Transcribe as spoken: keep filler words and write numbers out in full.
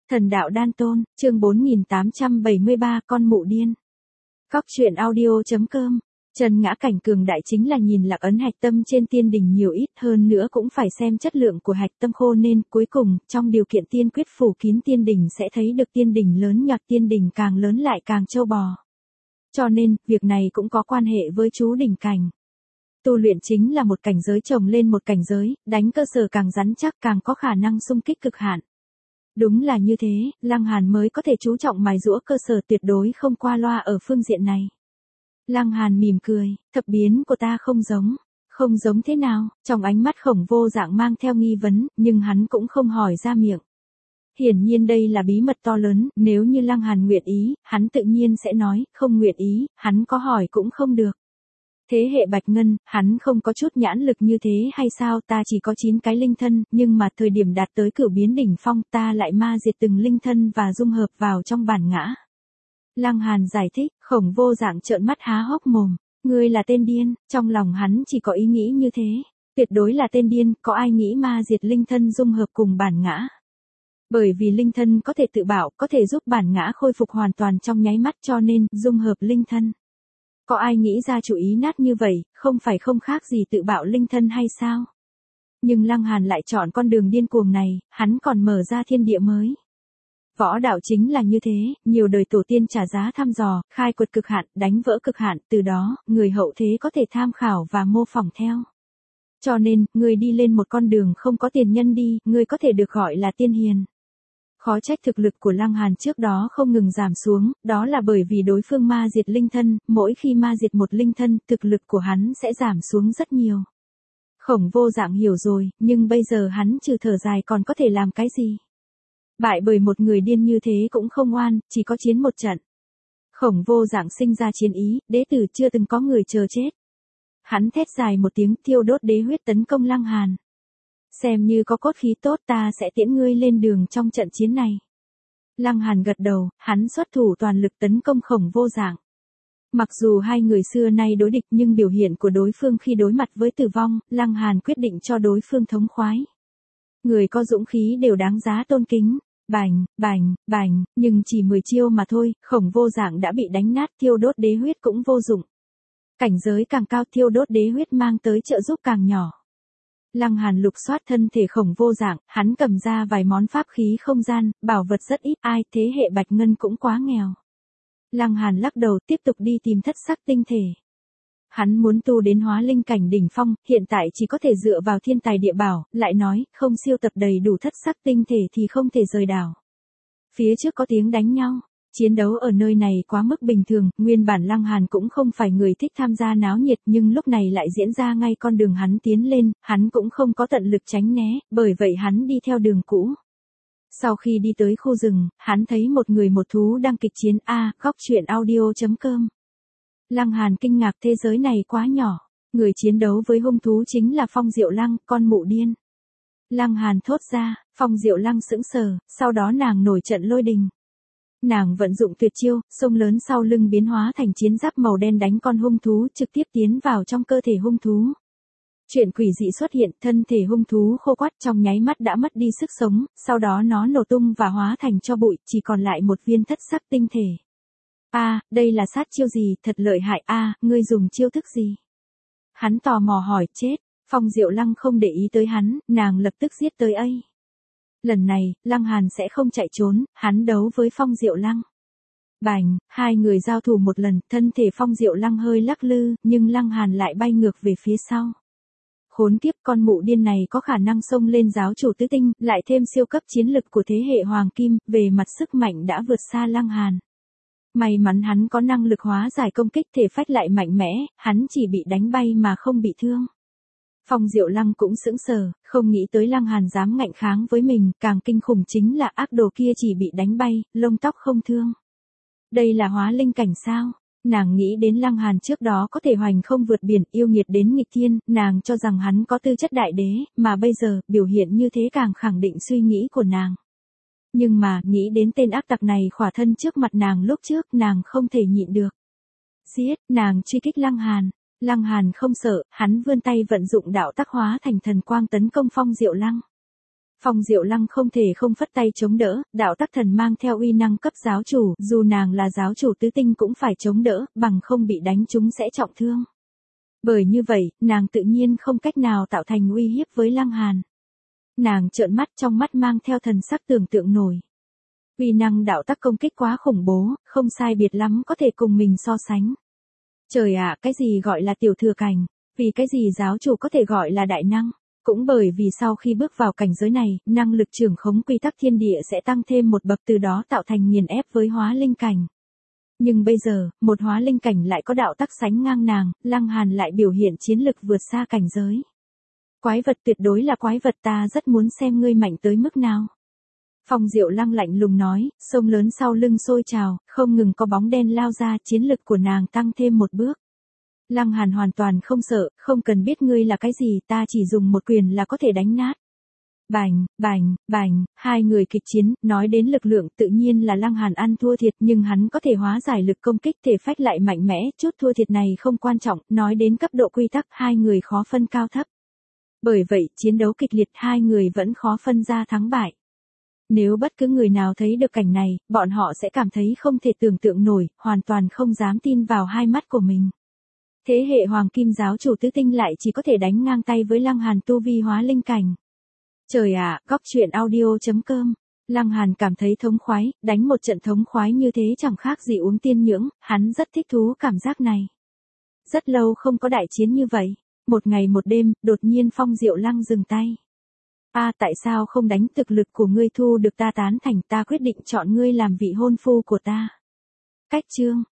Thần đạo đan tôn, chương bốn nghìn tám trăm bảy mươi ba con mụ điên. Cóc truyện audio.com. Trần ngã cảnh cường đại chính là nhìn lạc ấn hạch tâm trên tiên đỉnh nhiều ít, hơn nữa cũng phải xem chất lượng của hạch tâm khô nên cuối cùng trong điều kiện tiên quyết phủ kín tiên đỉnh sẽ thấy được tiên đỉnh lớn nhạc, tiên đỉnh càng lớn lại càng trâu bò. Cho nên, việc này cũng có quan hệ với chú đỉnh cảnh. Tu luyện chính là một cảnh giới chồng lên một cảnh giới, đánh cơ sở càng rắn chắc càng có khả năng xung kích cực hạn. Đúng là như thế, Lăng Hàn mới có thể chú trọng mài giũa cơ sở, tuyệt đối không qua loa ở phương diện này. Lăng Hàn mỉm cười, thập biến của ta không giống. Không giống thế nào? Trong ánh mắt Khổng Vô Dạng mang theo nghi vấn, nhưng hắn cũng không hỏi ra miệng. Hiển nhiên đây là bí mật to lớn, nếu như Lăng Hàn nguyện ý, hắn tự nhiên sẽ nói, không nguyện ý, hắn có hỏi cũng không được. Thế hệ Bạch Ngân, hắn không có chút nhãn lực như thế hay sao? Ta chỉ có chín cái linh thân, nhưng mà thời điểm đạt tới cửu biến đỉnh phong ta lại ma diệt từng linh thân và dung hợp vào trong bản ngã. Lăng Hàn giải thích. Khổng Vô Dạng trợn mắt há hốc mồm. Ngươi là tên điên, trong lòng hắn chỉ có ý nghĩ như thế. Tuyệt đối là tên điên, có ai nghĩ ma diệt linh thân dung hợp cùng bản ngã. Bởi vì linh thân có thể tự bảo, có thể giúp bản ngã khôi phục hoàn toàn trong nháy mắt, cho nên dung hợp linh thân. Có ai nghĩ ra chủ ý nát như vậy, không phải không khác gì tự bạo linh thân hay sao? Nhưng Lăng Hàn lại chọn con đường điên cuồng này, hắn còn mở ra thiên địa mới. Võ đạo chính là như thế, nhiều đời tổ tiên trả giá thăm dò, khai quật cực hạn, đánh vỡ cực hạn, từ đó, người hậu thế có thể tham khảo và mô phỏng theo. Cho nên, người đi lên một con đường không có tiền nhân đi, người có thể được gọi là tiên hiền. Khó trách thực lực của Lăng Hàn trước đó không ngừng giảm xuống, đó là bởi vì đối phương ma diệt linh thân, mỗi khi ma diệt một linh thân, thực lực của hắn sẽ giảm xuống rất nhiều. Khổng Vô Dạng hiểu rồi, nhưng bây giờ hắn trừ thở dài còn có thể làm cái gì? Bại bởi một người điên như thế cũng không oan, chỉ có chiến một trận. Khổng Vô Dạng sinh ra chiến ý, đế tử chưa từng có người chờ chết. Hắn thét dài một tiếng, thiêu đốt đế huyết tấn công Lăng Hàn. Xem như có cốt khí tốt, ta sẽ tiễn ngươi lên đường trong trận chiến này. Lăng Hàn gật đầu, hắn xuất thủ toàn lực tấn công Khổng Vô Dạng. Mặc dù hai người xưa nay đối địch nhưng biểu hiện của đối phương khi đối mặt với tử vong, Lăng Hàn quyết định cho đối phương thống khoái. Người có dũng khí đều đáng giá tôn kính. Bành, bành, bành, nhưng chỉ mười chiêu mà thôi, Khổng Vô Dạng đã bị đánh nát, thiêu đốt đế huyết cũng vô dụng. Cảnh giới càng cao, thiêu đốt đế huyết mang tới trợ giúp càng nhỏ. Lăng Hàn lục soát thân thể Khổng Vô Dạng, hắn cầm ra vài món pháp khí không gian, bảo vật rất ít, ai, thế hệ Bạch Ngân cũng quá nghèo. Lăng Hàn lắc đầu, tiếp tục đi tìm thất sắc tinh thể. Hắn muốn tu đến hóa linh cảnh đỉnh phong, hiện tại chỉ có thể dựa vào thiên tài địa bảo, lại nói, không siêu tập đầy đủ thất sắc tinh thể thì không thể rời đảo. Phía trước có tiếng đánh nhau. Chiến đấu ở nơi này quá mức bình thường, nguyên bản Lăng Hàn cũng không phải người thích tham gia náo nhiệt nhưng lúc này lại diễn ra ngay con đường hắn tiến lên, hắn cũng không có tận lực tránh né, bởi vậy hắn đi theo đường cũ. Sau khi đi tới khu rừng, hắn thấy một người một thú đang kịch chiến. A, Cóc truyện audio.com. Lăng Hàn kinh ngạc, thế giới này quá nhỏ, người chiến đấu với hung thú chính là Phong Diệu Lăng, con mụ điên. Lăng Hàn thốt ra. Phong Diệu Lăng sững sờ, sau đó nàng nổi trận lôi đình. Nàng vận dụng tuyệt chiêu, sông lớn sau lưng biến hóa thành chiến giáp màu đen đánh con hung thú, trực tiếp tiến vào trong cơ thể hung thú. Chuyện quỷ dị xuất hiện, thân thể hung thú khô quắt trong nháy mắt đã mất đi sức sống, sau đó nó nổ tung và hóa thành tro bụi, chỉ còn lại một viên thất sắc tinh thể. A, à, đây là sát chiêu gì, thật lợi hại. A, à, ngươi dùng chiêu thức gì? Hắn tò mò hỏi. Chết. Phong Diệu Lăng không để ý tới hắn, nàng lập tức giết tới ấy. Lần này, Lăng Hàn sẽ không chạy trốn, hắn đấu với Phong Diệu Lăng. Bành, hai người giao thủ một lần, thân thể Phong Diệu Lăng hơi lắc lư, nhưng Lăng Hàn lại bay ngược về phía sau. Khốn kiếp, con mụ điên này có khả năng xông lên giáo chủ tứ tinh, lại thêm siêu cấp chiến lực của thế hệ Hoàng Kim, về mặt sức mạnh đã vượt xa Lăng Hàn. May mắn hắn có năng lực hóa giải công kích, thể phách lại mạnh mẽ, hắn chỉ bị đánh bay mà không bị thương. Phong Diệu Lăng cũng sững sờ, không nghĩ tới Lăng Hàn dám ngạnh kháng với mình, càng kinh khủng chính là ác đồ kia chỉ bị đánh bay, lông tóc không thương. Đây là hóa linh cảnh sao? Nàng nghĩ đến Lăng Hàn trước đó có thể hoành không vượt biển, yêu nghiệt đến nghịch thiên, nàng cho rằng hắn có tư chất đại đế, mà bây giờ, biểu hiện như thế càng khẳng định suy nghĩ của nàng. Nhưng mà, nghĩ đến tên ác tặc này khỏa thân trước mặt nàng lúc trước, nàng không thể nhịn được. Giết, nàng truy kích Lăng Hàn. Lăng Hàn không sợ, hắn vươn tay vận dụng đạo tác hóa thành thần quang tấn công Phong Diệu Lăng. Phong Diệu Lăng không thể không phất tay chống đỡ, đạo tắc thần mang theo uy năng cấp giáo chủ, dù nàng là giáo chủ tứ tinh cũng phải chống đỡ, bằng không bị đánh chúng sẽ trọng thương. Bởi như vậy, nàng tự nhiên không cách nào tạo thành uy hiếp với Lăng Hàn. Nàng trợn mắt, trong mắt mang theo thần sắc tưởng tượng nổi. Uy năng đạo tắc công kích quá khủng bố, không sai biệt lắm có thể cùng mình so sánh. Trời ạ, cái gì gọi là tiểu thừa cảnh, vì cái gì giáo chủ có thể gọi là đại năng. Cũng bởi vì sau khi bước vào cảnh giới này, năng lực trưởng khống quy tắc thiên địa sẽ tăng thêm một bậc, từ đó tạo thành nghiền ép với hóa linh cảnh. Nhưng bây giờ, một hóa linh cảnh lại có đạo tắc sánh ngang nàng, Lăng Hàn lại biểu hiện chiến lực vượt xa cảnh giới. Quái vật, tuyệt đối là quái vật, ta rất muốn xem ngươi mạnh tới mức nào. Phong Diệu Lăng lạnh lùng nói, sông lớn sau lưng sôi trào, không ngừng có bóng đen lao ra, chiến lực của nàng tăng thêm một bước. Lăng Hàn hoàn toàn không sợ, không cần biết ngươi là cái gì, ta chỉ dùng một quyền là có thể đánh nát. Bành, bành, bành, hai người kịch chiến, nói đến lực lượng tự nhiên là Lăng Hàn ăn thua thiệt, nhưng hắn có thể hóa giải lực công kích, thể phách lại mạnh mẽ, chút thua thiệt này không quan trọng, nói đến cấp độ quy tắc, hai người khó phân cao thấp. Bởi vậy, chiến đấu kịch liệt, hai người vẫn khó phân ra thắng bại. Nếu bất cứ người nào thấy được cảnh này, bọn họ sẽ cảm thấy không thể tưởng tượng nổi, hoàn toàn không dám tin vào hai mắt của mình. Thế hệ Hoàng Kim giáo chủ tứ tinh lại chỉ có thể đánh ngang tay với Lăng Hàn tu vi hóa linh cảnh. Trời ạ, góc truyện audio chấm com. Lăng Hàn cảm thấy thống khoái, đánh một trận thống khoái như thế chẳng khác gì uống tiên nhưỡng, hắn rất thích thú cảm giác này. Rất lâu không có đại chiến như vậy. Một ngày một đêm, đột nhiên Phong Diệu Lăng dừng tay. A à, tại sao không đánh, thực lực của ngươi thu được ta tán thành, ta quyết định chọn ngươi làm vị hôn phu của ta. Cách chương.